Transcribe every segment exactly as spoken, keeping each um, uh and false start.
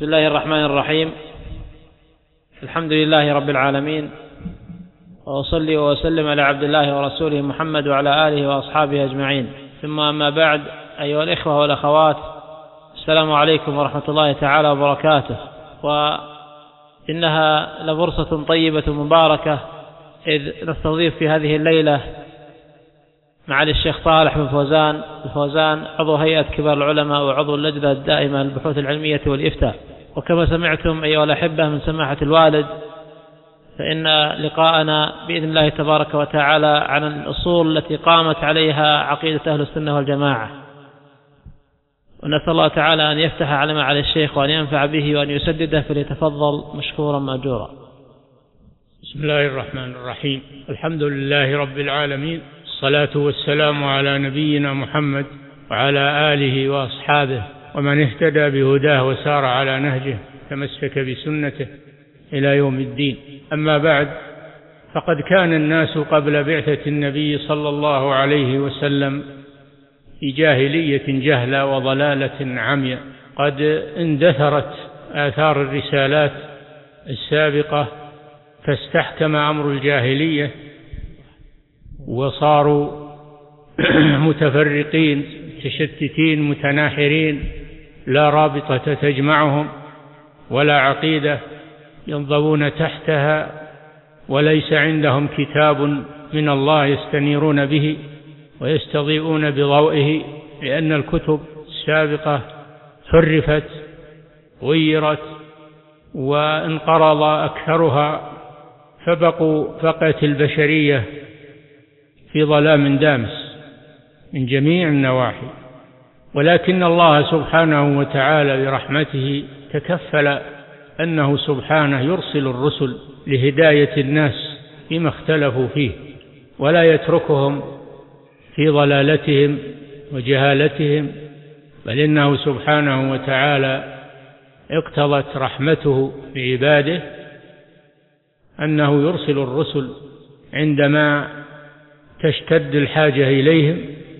بسم الله الرحمن الرحيم. الحمد لله رب العالمين، وأصلي وأسلم على عبد الله ورسوله محمد وعلى آله وأصحابه أجمعين، ثم أما بعد، أيها الإخوة والأخوات، السلام عليكم ورحمة الله تعالى وبركاته. وإنها لفرصة طيبة مباركة إذ نستضيف في هذه الليلة معالي الشيخ صالح بن فوزان الفوزان عضو هيئة كبار العلماء وعضو اللجنة الدائمة للبحوث العلمية والإفتاء. وكما سمعتم أيها الأحبة من سماحة الوالد، فإن لقاءنا بإذن الله تبارك وتعالى عن الأصول التي قامت عليها عقيدة أهل السنة والجماعة، ونسأل الله تعالى أن يفتح على معالي الشيخ وأن ينفع به وأن يسدده، فليتفضل مشكورا مأجورا. بسم الله الرحمن الرحيم. الحمد لله رب العالمين، الصلاة والسلام على نبينا محمد وعلى آله وأصحابه ومن اهتدى بهداه وسار على نهجه تمسك بسنته إلى يوم الدين. أما بعد، فقد كان الناس قبل بعثة النبي صلى الله عليه وسلم في جاهلية جهلة وضلالة عمياء، قد اندثرت آثار الرسالات السابقة، فاستحكم أمر الجاهلية وصاروا متفرقين متشتتين متناحرين، لا رابطة تجمعهم ولا عقيدة ينضوون تحتها، وليس عندهم كتاب من الله يستنيرون به ويستضيئون بضوئه، لأن الكتب السابقة حرفت غيرت وانقرض أكثرها، فبقوا بقت البشرية في ظلام دامس من جميع النواحي. ولكن الله سبحانه وتعالى برحمته تكفل أنه سبحانه يرسل الرسل لهداية الناس فيما اختلفوا فيه، ولا يتركهم في ضلالتهم وجهالتهم، بل إنه سبحانه وتعالى اقتضت رحمته بعباده أنه يرسل الرسل عندما تشتد الحاجة إليهم.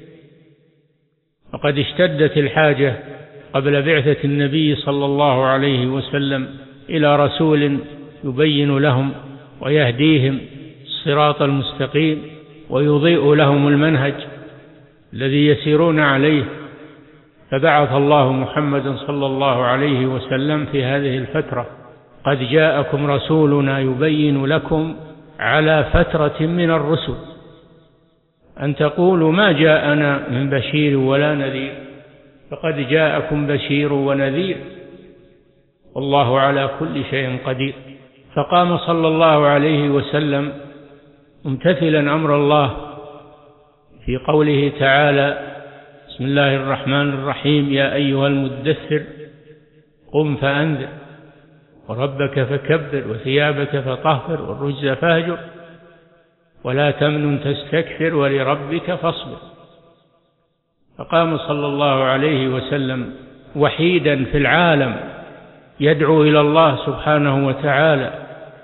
وقد اشتدت الحاجة قبل بعثة النبي صلى الله عليه وسلم إلى رسول يبين لهم ويهديهم الصراط المستقيم ويضيء لهم المنهج الذي يسيرون عليه، فبعث الله محمدا صلى الله عليه وسلم في هذه الفترة: قد جاءكم رسولنا يبين لكم على فترة من الرسل أن تقولوا ما جاءنا من بشير ولا نذير، فقد جاءكم بشير ونذير والله على كل شيء قدير. فقام صلى الله عليه وسلم ممتثلا أمر الله في قوله تعالى: بسم الله الرحمن الرحيم، يا أيها المدثر قم فأنذر وربك فكبر وثيابك فطهر والرجز فاهجر ولا تمنن تستكثر ولربك فاصبر. فقام صلى الله عليه وسلم وحيدا في العالم يدعو إلى الله سبحانه وتعالى،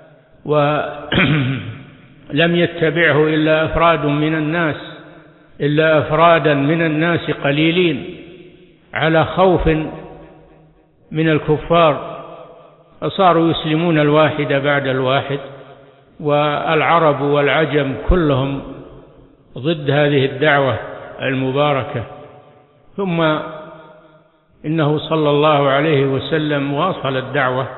ولم يتبعه إلا أفراد من الناس إلا أفرادا من الناس قليلين على خوف من الكفار، فصاروا يسلمون الواحد بعد الواحد، والعرب والعجم كلهم ضد هذه الدعوة المباركة. ثم إنه صلى الله عليه وسلم واصل الدعوة،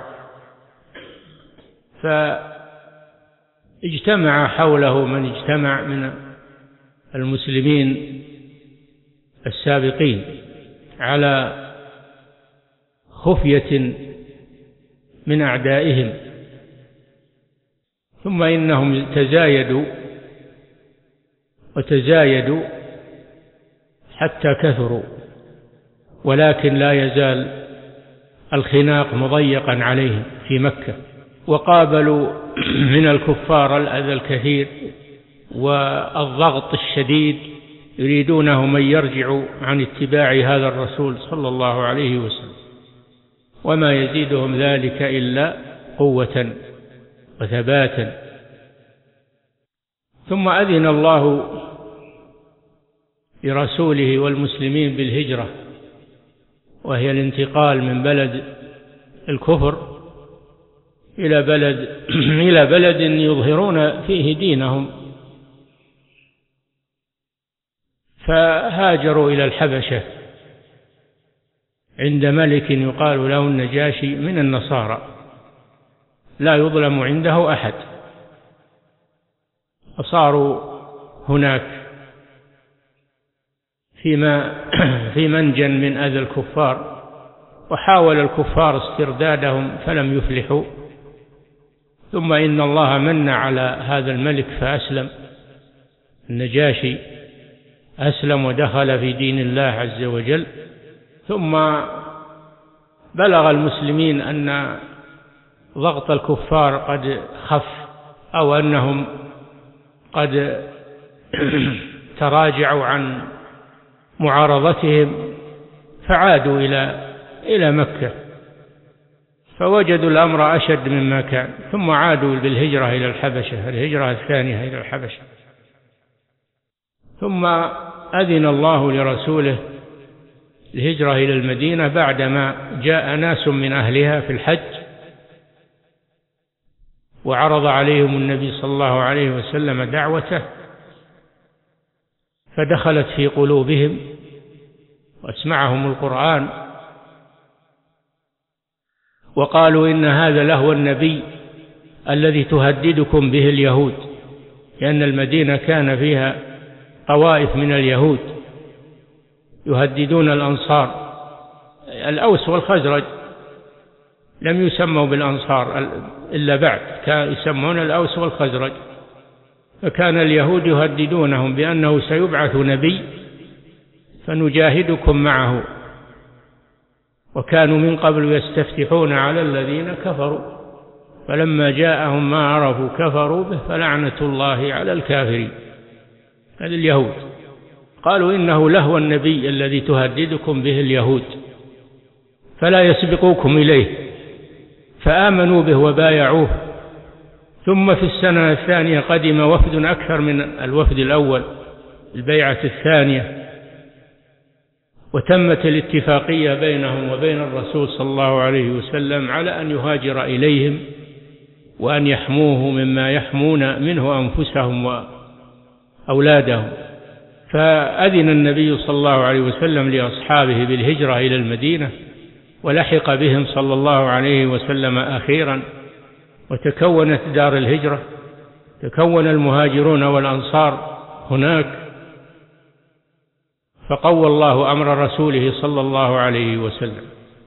فاجتمع حوله من اجتمع من المسلمين السابقين على خفية من أعدائهم، ثم إنهم تزايدوا وتزايدوا حتى كثروا، ولكن لا يزال الخناق مضيقا عليهم في مكة، وقابلوا من الكفار الأذى الكثير والضغط الشديد، يريدونهم أن يرجعوا عن اتباع هذا الرسول صلى الله عليه وسلم، وما يزيدهم ذلك إلا قوة وثباتا. ثم أذن الله لرسوله والمسلمين بالهجرة، وهي الانتقال من بلد الكفر إلى بلد إلى بلد يظهرون فيه دينهم، فهاجروا إلى الحبشة عند ملك يقال له النجاشي من النصارى لا يظلم عنده أحد، فصاروا هناك فيما في منجن من أذى الكفار، وحاول الكفار استردادهم فلم يفلحوا، ثم إن الله من على هذا الملك فأسلم، النجاشي أسلم ودخل في دين الله عز وجل. ثم بلغ المسلمين أن ضغط الكفار قد خف، أو أنهم قد تراجعوا عن معارضتهم، فعادوا إلى إلى مكة، فوجدوا الأمر أشد مما كان، ثم عادوا بالهجرة إلى الحبشة، الهجرة الثانية إلى الحبشة. ثم أذن الله لرسوله الهجرة إلى المدينة بعدما جاء ناس من أهلها في الحج، وعرض عليهم النبي صلى الله عليه وسلم دعوته، فدخلت في قلوبهم واسمعهم القرآن، وقالوا إن هذا لهو النبي الذي تهددكم به اليهود، لأن المدينة كان فيها طوائف من اليهود يهددون الأنصار. الأوس والخزرج لم يسموا بالأنصار إلا بعد، كانوا يسمون الأوس والخزرج، فكان اليهود يهددونهم بأنه سيبعث نبي فنجاهدكم معه، وكانوا من قبل يستفتحون على الذين كفروا، فلما جاءهم ما عرفوا كفروا به، فلعنة الله على الكافرين. هذا اليهود قالوا إنه لهو النبي الذي تهددكم به اليهود، فلا يسبقوكم إليه، فآمنوا به وبايعوه. ثم في السنة الثانية قدم وفد أكثر من الوفد الأول، البيعة الثانية، وتمت الاتفاقية بينهم وبين الرسول صلى الله عليه وسلم على أن يهاجر إليهم وأن يحموه مما يحمون منه أنفسهم وأولادهم. فأذن النبي صلى الله عليه وسلم لأصحابه بالهجرة إلى المدينة، ولحق بهم صلى الله عليه وسلم أخيرا، وتكونت دار الهجرة، تكون المهاجرون والأنصار هناك، فقوى الله أمر رسوله صلى الله عليه وسلم.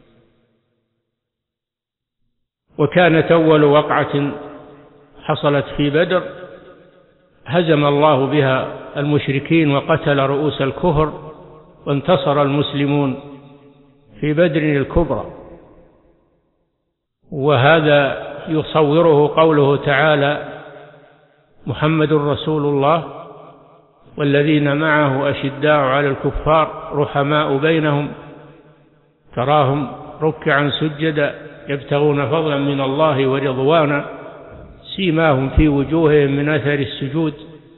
وكانت أول وقعة حصلت في بدر هزم الله بها المشركين وقتل رؤوس الكفر، وانتصر المسلمون في بدر الكبرى. وهذا يصوره قوله تعالى: محمد رسول الله والذين معه أشداء على الكفار رحماء بينهم تراهم ركعا سجدا يبتغون فضلا من الله ورضوانا سيماهم في وجوههم من أثر السجود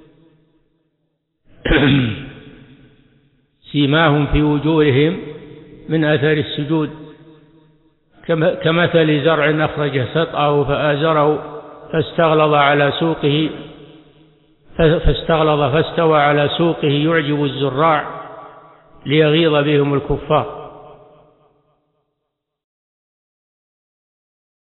سيماهم في وجوههم من أثر السجود كمثل زرع أخرج شطأه فآزره فاستغلظ على سوقه فاستغلظ فاستوى على سوقه يعجب الزراع ليغيظ بهم الكفار.